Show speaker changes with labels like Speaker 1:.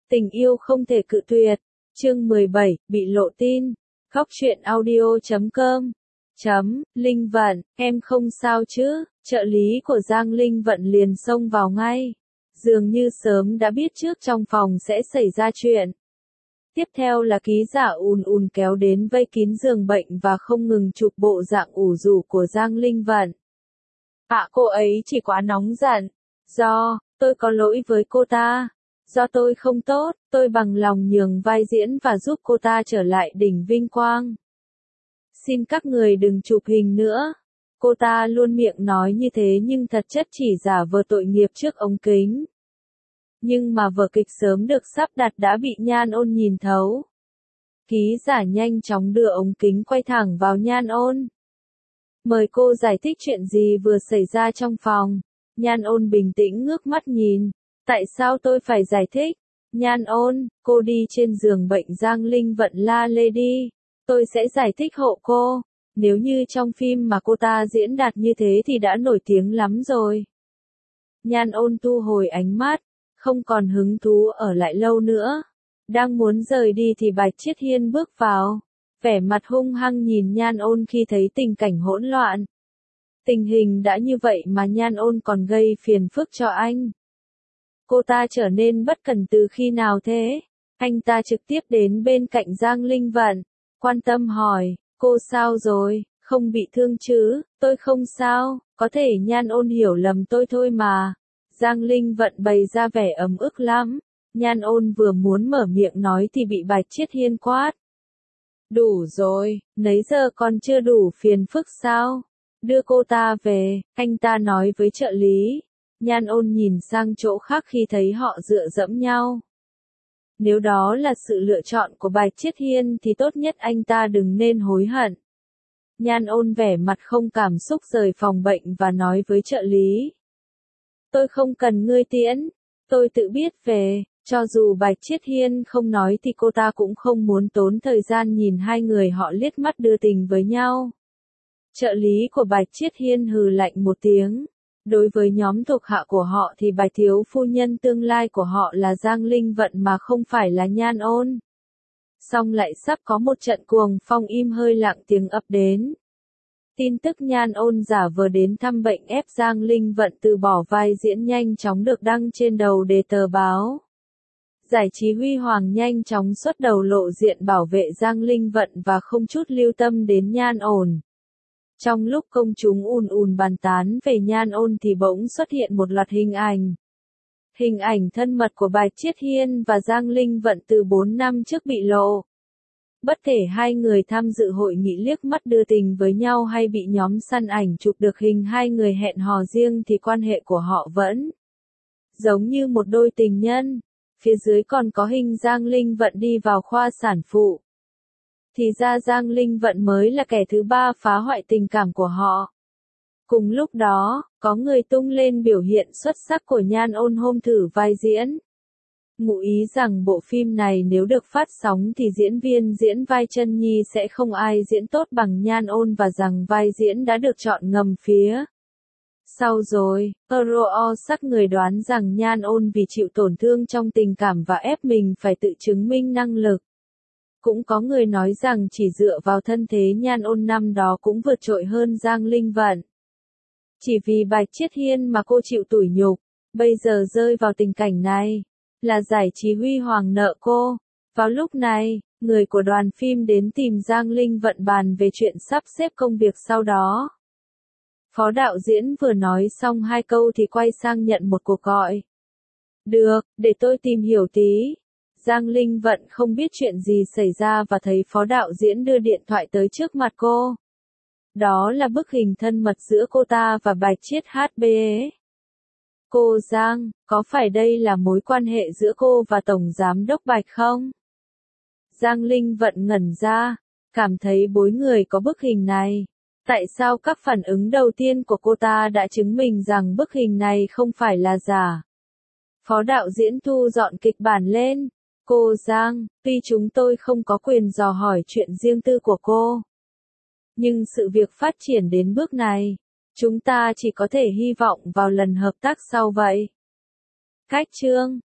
Speaker 1: Tình yêu không thể cự tuyệt. Chương 17, bị lộ tin. Góc truyện audio.com. Linh Vận, em không sao chứ? Trợ lý của Giang Linh Vận liền xông vào ngay. Dường như sớm đã biết trước trong phòng sẽ xảy ra chuyện. Tiếp theo là ký giả ùn ùn kéo đến vây kín giường bệnh và không ngừng chụp bộ dạng ủ rũ của Giang Linh Vận. Cô ấy chỉ quá nóng giận. Tôi có lỗi với cô ta. Do tôi không tốt, tôi bằng lòng nhường vai diễn và giúp cô ta trở lại đỉnh vinh quang. Xin các người đừng chụp hình nữa. Cô ta luôn miệng nói như thế nhưng thật chất chỉ giả vờ tội nghiệp trước ống kính. Nhưng mà vở kịch sớm được sắp đặt đã bị Nhan Ôn nhìn thấu. Ký giả nhanh chóng đưa ống kính quay thẳng vào Nhan Ôn. Mời cô giải thích chuyện gì vừa xảy ra trong phòng. Nhan Ôn bình tĩnh ngước mắt nhìn. Tại sao tôi phải giải thích? Nhan Ôn, cô đi trên giường bệnh Giang Linh Vận la lê đi. Tôi sẽ giải thích hộ cô. Nếu như trong phim mà cô ta diễn đạt như thế thì đã nổi tiếng lắm rồi. Nhan Ôn thu hồi ánh mắt, không còn hứng thú ở lại lâu nữa. Đang muốn rời đi thì Bạch Chiết Hiên bước vào. Vẻ mặt hung hăng nhìn Nhan Ôn khi thấy tình cảnh hỗn loạn. Tình hình đã như vậy mà Nhan Ôn còn gây phiền phức cho anh. Cô ta trở nên bất cẩn từ khi nào thế? Anh ta trực tiếp đến bên cạnh Giang Linh Vận, quan tâm hỏi, cô sao rồi, không bị thương chứ? Tôi không sao, có thể Nhan Ôn hiểu lầm tôi thôi mà. Giang Linh Vận bày ra vẻ ấm ức lắm. Nhan Ôn vừa muốn mở miệng nói thì bị Bạch Chiết Hiên quát. Đủ rồi, nấy giờ còn chưa đủ phiền phức sao? Đưa cô ta về, anh ta nói với trợ lý. Nhan Ôn nhìn sang chỗ khác khi thấy họ dựa dẫm nhau. Nếu đó là sự lựa chọn của Bạch Chiết Hiên thì tốt nhất anh ta đừng nên hối hận. Nhan Ôn vẻ mặt không cảm xúc rời phòng bệnh và nói với trợ lý. Tôi không cần ngươi tiễn, tôi tự biết về. Cho dù Bạch Chiết Hiên không nói thì cô ta cũng không muốn tốn thời gian nhìn hai người họ liếc mắt đưa tình với nhau. Trợ lý của Bạch Chiết Hiên hừ lạnh một tiếng. Đối với nhóm thuộc hạ của họ thì Bạch thiếu phu nhân tương lai của họ là Giang Linh Vận mà không phải là Nhan Ôn. Song lại sắp có một trận cuồng phong im hơi lặng tiếng ập đến. Tin tức Nhan Ôn giả vờ đến thăm bệnh ép Giang Linh Vận từ bỏ vai diễn nhanh chóng được đăng trên đầu đề tờ báo. Giải trí huy hoàng nhanh chóng xuất đầu lộ diện bảo vệ Giang Linh Vận và không chút lưu tâm đến Nhan Ôn. Trong lúc công chúng ùn ùn bàn tán về Nhan Ôn thì bỗng xuất hiện một loạt hình ảnh. Hình ảnh thân mật của Bạch Chiết Hiên và Giang Linh Vận từ 4 năm trước bị lộ. Bất kể hai người tham dự hội nghị liếc mắt đưa tình với nhau hay bị nhóm săn ảnh chụp được hình hai người hẹn hò riêng thì quan hệ của họ vẫn giống như một đôi tình nhân. Phía dưới còn có hình Giang Linh Vận đi vào khoa sản phụ. Thì ra Giang Linh Vận mới là kẻ thứ ba phá hoại tình cảm của họ. Cùng lúc đó, có người tung lên biểu hiện xuất sắc của Nhan Ôn hôm thử vai diễn. Ngụ ý rằng bộ phim này nếu được phát sóng thì diễn viên diễn vai Chân Nhi sẽ không ai diễn tốt bằng Nhan Ôn và rằng vai diễn đã được chọn ngầm phía sau rồi. Euro sắc người đoán rằng Nhan Ôn vì chịu tổn thương trong tình cảm và ép mình phải tự chứng minh năng lực. Cũng có người nói rằng chỉ dựa vào thân thế Nhan Ôn năm đó cũng vượt trội hơn Giang Linh Vận. Chỉ vì Bạch Chiết Hiên mà cô chịu tủi nhục, bây giờ rơi vào tình cảnh này, là giải trí huy hoàng nợ cô. Vào lúc này, người của đoàn phim đến tìm Giang Linh Vận bàn về chuyện sắp xếp công việc sau đó. Phó đạo diễn vừa nói xong 2 câu thì quay sang nhận một cuộc gọi. Được, để tôi tìm hiểu tí. Giang Linh Vận không biết chuyện gì xảy ra và thấy phó đạo diễn đưa điện thoại tới trước mặt cô. Đó là bức hình thân mật giữa cô ta và Bạch Chiết HBE. Cô Giang, có phải đây là mối quan hệ giữa cô và Tổng Giám đốc Bạch không? Giang Linh Vận ngẩn ra, cảm thấy bối người có bức hình này. Tại sao các phản ứng đầu tiên của cô ta đã chứng minh rằng bức hình này không phải là giả? Phó đạo diễn thu dọn kịch bản lên. Cô Giang, tuy chúng tôi không có quyền dò hỏi chuyện riêng tư của cô, nhưng sự việc phát triển đến bước này, chúng ta chỉ có thể hy vọng vào lần hợp tác sau vậy. Cách chương